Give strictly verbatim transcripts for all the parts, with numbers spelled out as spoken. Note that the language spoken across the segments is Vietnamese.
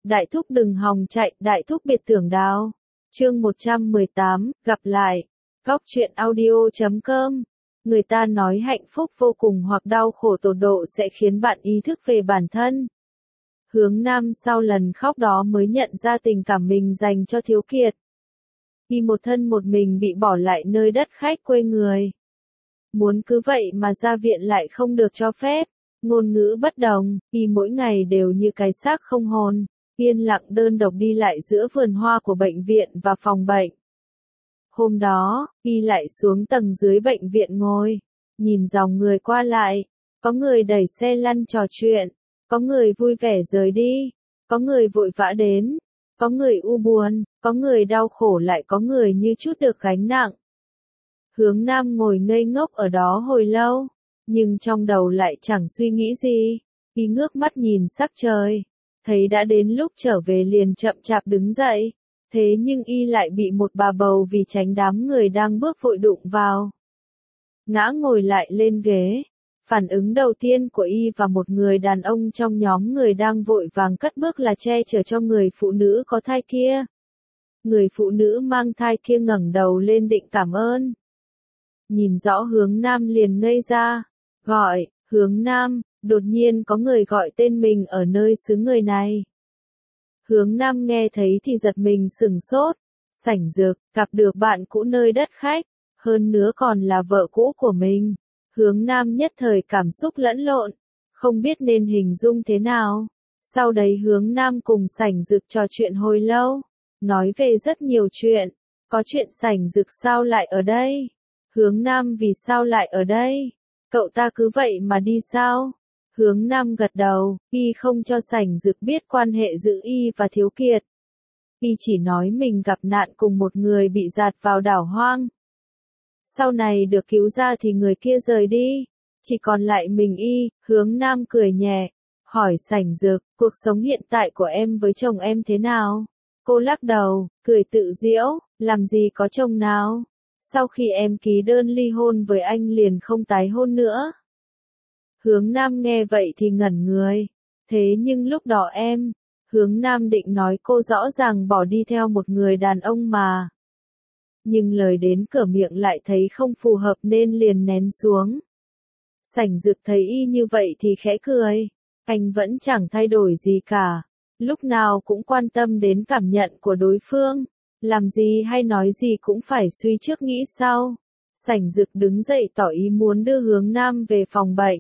Đại thúc đừng hòng chạy, đại thúc biệt tưởng đào. Chương một trăm mười tám, gặp lại. Góc truyện audio chấm com. Người ta nói hạnh phúc vô cùng hoặc đau khổ tột độ sẽ khiến bạn ý thức về bản thân. Hướng Nam sau lần khóc đó mới nhận ra tình cảm mình dành cho Thiếu Kiệt. Y một thân một mình bị bỏ lại nơi đất khách quê người. Muốn cứ vậy mà ra viện lại không được cho phép. Ngôn ngữ bất đồng, y mỗi ngày đều như cái xác không hồn, yên lặng đơn độc đi lại giữa vườn hoa của bệnh viện và phòng bệnh. Hôm đó, y lại xuống tầng dưới bệnh viện ngồi, nhìn dòng người qua lại, có người đẩy xe lăn trò chuyện, có người vui vẻ rời đi, có người vội vã đến, có người u buồn, có người đau khổ lại có người như chút được gánh nặng. Hướng Nam ngồi ngây ngốc ở đó hồi lâu, nhưng trong đầu lại chẳng suy nghĩ gì, y ngước mắt nhìn sắc trời, thấy đã đến lúc trở về liền chậm chạp đứng dậy, thế nhưng y lại bị một bà bầu vì tránh đám người đang bước vội đụng vào. Ngã ngồi lại lên ghế, phản ứng đầu tiên của y và một người đàn ông trong nhóm người đang vội vàng cất bước là che chở cho người phụ nữ có thai kia. Người phụ nữ mang thai kia ngẩng đầu lên định cảm ơn. Nhìn rõ Hướng Nam liền ngây ra, gọi, Hướng Nam, đột nhiên có người gọi tên mình ở nơi xứ người này. Hướng Nam nghe thấy thì giật mình sửng sốt, Sảnh Dược, gặp được bạn cũ nơi đất khách, hơn nữa còn là vợ cũ của mình. Hướng Nam nhất thời cảm xúc lẫn lộn, không biết nên hình dung thế nào. Sau đấy Hướng Nam cùng Sảnh Dược trò chuyện hồi lâu, nói về rất nhiều chuyện, có chuyện Sảnh Dược sao lại ở đây? Hướng Nam vì sao lại ở đây? Cậu ta cứ vậy mà đi sao? Hướng Nam gật đầu, y không cho Sảnh Dược biết quan hệ giữa y và Thiếu Kiệt. Y chỉ nói mình gặp nạn cùng một người bị dạt vào đảo hoang. Sau này được cứu ra thì người kia rời đi, chỉ còn lại mình y. Hướng Nam cười nhẹ, hỏi Sảnh Dược, cuộc sống hiện tại của em với chồng em thế nào? Cô lắc đầu, cười tự giễu, làm gì có chồng nào? Sau khi em ký đơn ly hôn với anh liền không tái hôn nữa. Hướng Nam nghe vậy thì ngẩn người. Thế nhưng lúc đó em, Hướng Nam định nói cô rõ ràng bỏ đi theo một người đàn ông mà. Nhưng lời đến cửa miệng lại thấy không phù hợp nên liền nén xuống. Sảnh Dược thấy y như vậy thì khẽ cười. Anh vẫn chẳng thay đổi gì cả. Lúc nào cũng quan tâm đến cảm nhận của đối phương. Làm gì hay nói gì cũng phải suy trước nghĩ sau. Sảnh Dược đứng dậy tỏ ý muốn đưa Hướng Nam về phòng bệnh.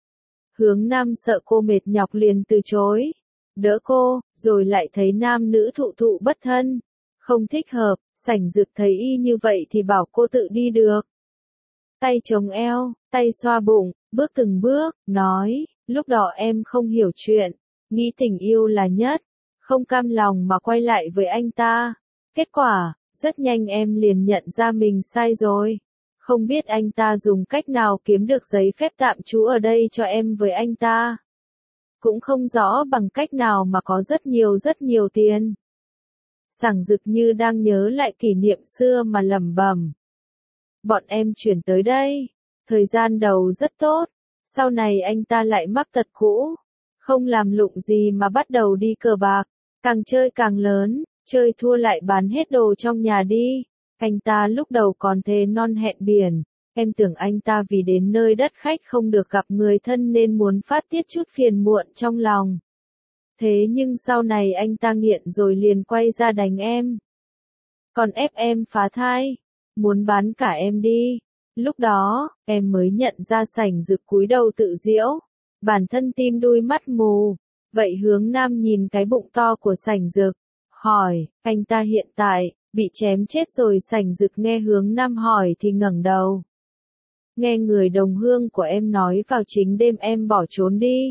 Hướng Nam sợ cô mệt nhọc liền từ chối. Đỡ cô, rồi lại thấy nam nữ thụ thụ bất thân. Không thích hợp, Sảnh Dược thấy y như vậy thì bảo cô tự đi được. Tay chống eo, tay xoa bụng, bước từng bước, nói, lúc đó em không hiểu chuyện, nghĩ tình yêu là nhất, không cam lòng mà quay lại với anh ta. Kết quả, rất nhanh em liền nhận ra mình sai rồi. Không biết anh ta dùng cách nào kiếm được giấy phép tạm trú ở đây cho em với anh ta. Cũng không rõ bằng cách nào mà có rất nhiều rất nhiều tiền. Sảnh Dược như đang nhớ lại kỷ niệm xưa mà lẩm bẩm. Bọn em chuyển tới đây. Thời gian đầu rất tốt. Sau này anh ta lại mắc tật cũ. Không làm lụng gì mà bắt đầu đi cờ bạc. Càng chơi càng lớn. Chơi thua lại bán hết đồ trong nhà đi. Anh ta lúc đầu còn thề non hẹn biển. Em tưởng anh ta vì đến nơi đất khách không được gặp người thân nên muốn phát tiết chút phiền muộn trong lòng. Thế nhưng sau này anh ta nghiện rồi liền quay ra đánh em. Còn ép em phá thai. Muốn bán cả em đi. Lúc đó, em mới nhận ra Sảnh Dược cúi đầu tự giễu. Bản thân tim đuôi mắt mù. Vậy Hướng Nam nhìn cái bụng to của Sảnh Dược. Hỏi, anh ta hiện tại, bị chém chết rồi? Sảnh Dược nghe Hướng Nam hỏi thì ngẩng đầu. Nghe người đồng hương của em nói vào chính đêm em bỏ trốn đi.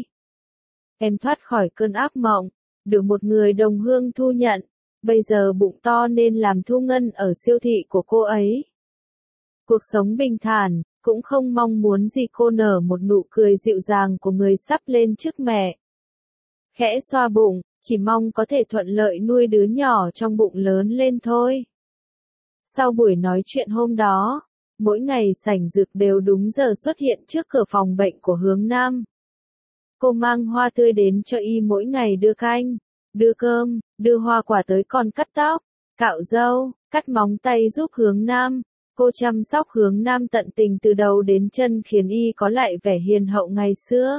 Em thoát khỏi cơn ác mộng, được một người đồng hương thu nhận, bây giờ bụng to nên làm thu ngân ở siêu thị của cô ấy. Cuộc sống bình thản, cũng không mong muốn gì. Cô nở một nụ cười dịu dàng của người sắp lên chức mẹ. Khẽ xoa bụng, chỉ mong có thể thuận lợi nuôi đứa nhỏ trong bụng lớn lên thôi. Sau buổi nói chuyện hôm đó, mỗi ngày Sảnh Dược đều đúng giờ xuất hiện trước cửa phòng bệnh của Hướng Nam. Cô mang hoa tươi đến cho y mỗi ngày đưa canh, đưa cơm, đưa hoa quả tới còn cắt tóc, cạo râu, cắt móng tay giúp Hướng Nam. Cô chăm sóc Hướng Nam tận tình từ đầu đến chân khiến y có lại vẻ hiền hậu ngày xưa.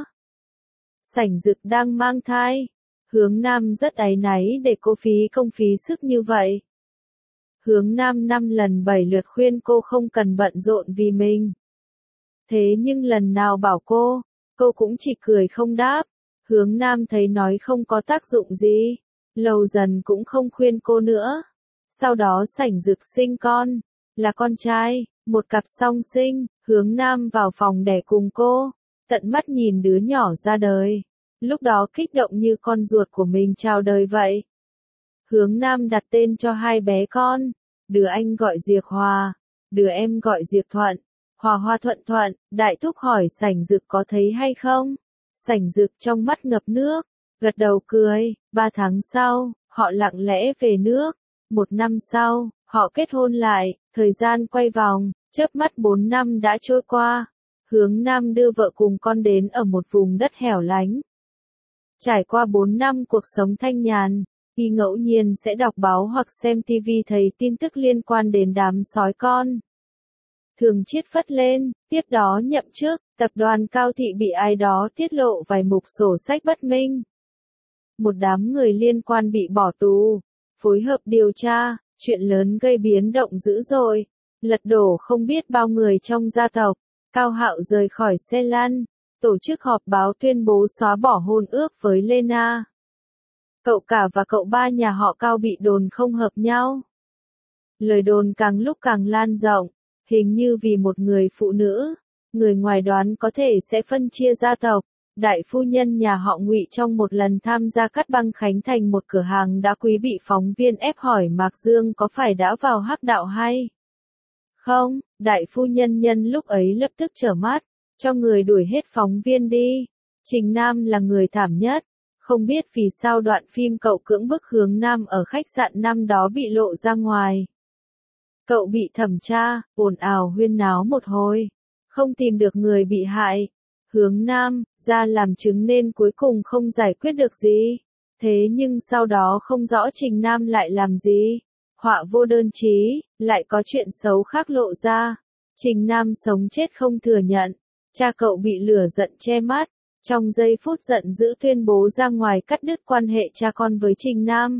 Sảnh Dực đang mang thai. Hướng Nam rất áy náy để cô phí công phí sức như vậy. Hướng Nam năm lần bảy lượt khuyên cô không cần bận rộn vì mình. Thế nhưng lần nào bảo cô, cô cũng chỉ cười không đáp. Hướng Nam thấy nói không có tác dụng gì, lâu dần cũng không khuyên cô nữa. Sau đó Sảnh Dực sinh con, là con trai, một cặp song sinh. Hướng Nam vào phòng đẻ cùng cô, tận mắt nhìn đứa nhỏ ra đời. Lúc đó kích động như con ruột của mình chào đời vậy. Hướng Nam đặt tên cho hai bé con, đứa anh gọi Diệc Hòa, đứa em gọi Diệc Thuận. Hòa Hoa Thuận Thuận. Đại thúc hỏi Sảnh Dực có thấy hay không? Sảnh Dực trong mắt ngập nước, gật đầu cười. Ba tháng sau, họ lặng lẽ về nước. Một năm sau, họ kết hôn lại. Thời gian quay vòng, chớp mắt bốn năm đã trôi qua. Hướng Nam đưa vợ cùng con đến ở một vùng đất hẻo lánh. Trải qua bốn năm cuộc sống thanh nhàn, y ngẫu nhiên sẽ đọc báo hoặc xem ti vi thấy tin tức liên quan đến đám sói con. Thường chiết phất lên, tiếp đó nhậm chức, tập đoàn Cao Thị bị ai đó tiết lộ vài mục sổ sách bất minh. Một đám người liên quan bị bỏ tù, phối hợp điều tra, chuyện lớn gây biến động dữ dội, lật đổ không biết bao người trong gia tộc. Cao Hạo rời khỏi xe lăn, tổ chức họp báo tuyên bố xóa bỏ hôn ước với Lena. Cậu cả và cậu ba nhà họ Cao bị đồn không hợp nhau. Lời đồn càng lúc càng lan rộng, hình như vì một người phụ nữ, người ngoài đoán có thể sẽ phân chia gia tộc. Đại phu nhân nhà họ Ngụy trong một lần tham gia cắt băng khánh thành một cửa hàng đá quý bị phóng viên ép hỏi Mạc Dương có phải đã vào hắc đạo hay không. Đại phu nhân nhân lúc ấy lập tức trở mắt, cho người đuổi hết phóng viên đi. Trình Nam là người thảm nhất. Không biết vì sao đoạn phim cậu cưỡng bức Hướng Nam ở khách sạn năm đó bị lộ ra ngoài. Cậu bị thẩm tra, ồn ào huyên náo một hồi, không tìm được người bị hại. Hướng Nam ra làm chứng nên cuối cùng không giải quyết được gì. Thế nhưng sau đó không rõ Trình Nam lại làm gì. Họa vô đơn chí, lại có chuyện xấu khác lộ ra. Trình Nam sống chết không thừa nhận. Cha cậu bị lửa giận che mắt. Trong giây phút giận dữ tuyên bố ra ngoài cắt đứt quan hệ cha con với Trình Nam.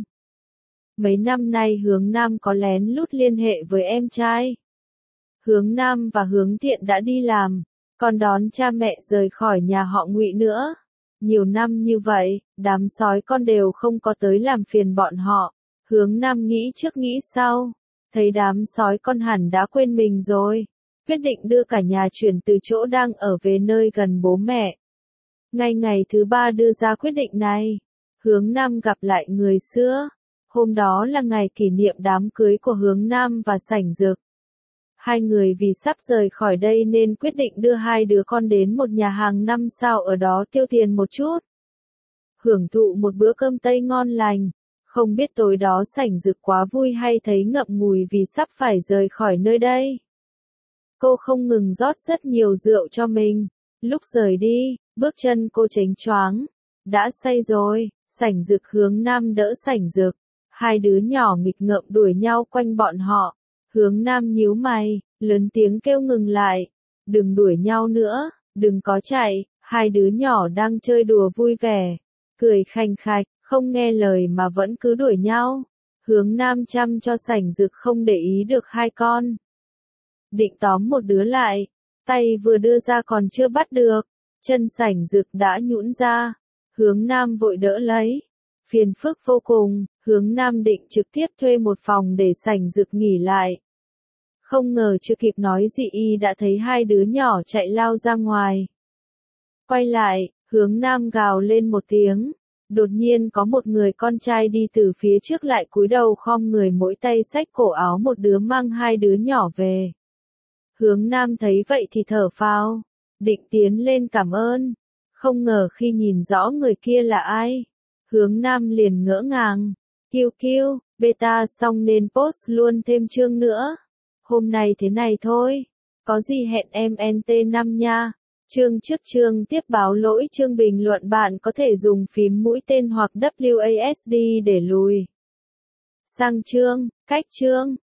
Mấy năm nay Hướng Nam có lén lút liên hệ với em trai. Hướng Nam và Hướng Thiện đã đi làm, còn đón cha mẹ rời khỏi nhà họ Ngụy nữa. Nhiều năm như vậy, đám sói con đều không có tới làm phiền bọn họ. Hướng Nam nghĩ trước nghĩ sau, thấy đám sói con hẳn đã quên mình rồi. Quyết định đưa cả nhà chuyển từ chỗ đang ở về nơi gần bố mẹ. Ngay ngày thứ ba đưa ra quyết định này, Hướng Nam gặp lại người xưa. Hôm đó là ngày kỷ niệm đám cưới của Hướng Nam và Sảnh Dực. Hai người vì sắp rời khỏi đây nên quyết định đưa hai đứa con đến một nhà hàng năm sao ở đó tiêu tiền một chút. Hưởng thụ một bữa cơm Tây ngon lành. Không biết tối đó Sảnh Dực quá vui hay thấy ngậm ngùi vì sắp phải rời khỏi nơi đây. Cô không ngừng rót rất nhiều rượu cho mình. Lúc rời đi, bước chân cô chếnh choáng. Đã say rồi. Sảnh Dực Hướng Nam đỡ Sảnh Dực. Hai đứa nhỏ nghịch ngợm đuổi nhau quanh bọn họ. Hướng Nam nhíu mày, lớn tiếng kêu ngừng lại. Đừng đuổi nhau nữa, đừng có chạy. Hai đứa nhỏ đang chơi đùa vui vẻ, cười khanh khạch, không nghe lời mà vẫn cứ đuổi nhau. Hướng Nam chăm cho Sảnh Dực không để ý được hai con. Định tóm một đứa lại, tay vừa đưa ra còn chưa bắt được, chân Sảnh Dực đã nhũn ra. Hướng Nam vội đỡ lấy. Phiền phức vô cùng, Hướng Nam định trực tiếp thuê một phòng để Sảnh Dực nghỉ lại. Không ngờ chưa kịp nói gì y đã thấy hai đứa nhỏ chạy lao ra ngoài. Quay lại, Hướng Nam gào lên một tiếng. Đột nhiên có một người con trai đi từ phía trước lại cúi đầu khom người mỗi tay xách cổ áo một đứa mang hai đứa nhỏ về. Hướng Nam thấy vậy thì thở phào, định tiến lên cảm ơn. Không ngờ khi nhìn rõ người kia là ai, Hướng Nam liền ngỡ ngàng. Kiêu kiêu, beta xong nên post luôn thêm chương nữa. Hôm nay thế này thôi, có gì hẹn em en tê năm nha. Chương trước chương tiếp báo lỗi chương bình luận bạn có thể dùng phím mũi tên hoặc W A S D để lùi sang chương, cách chương.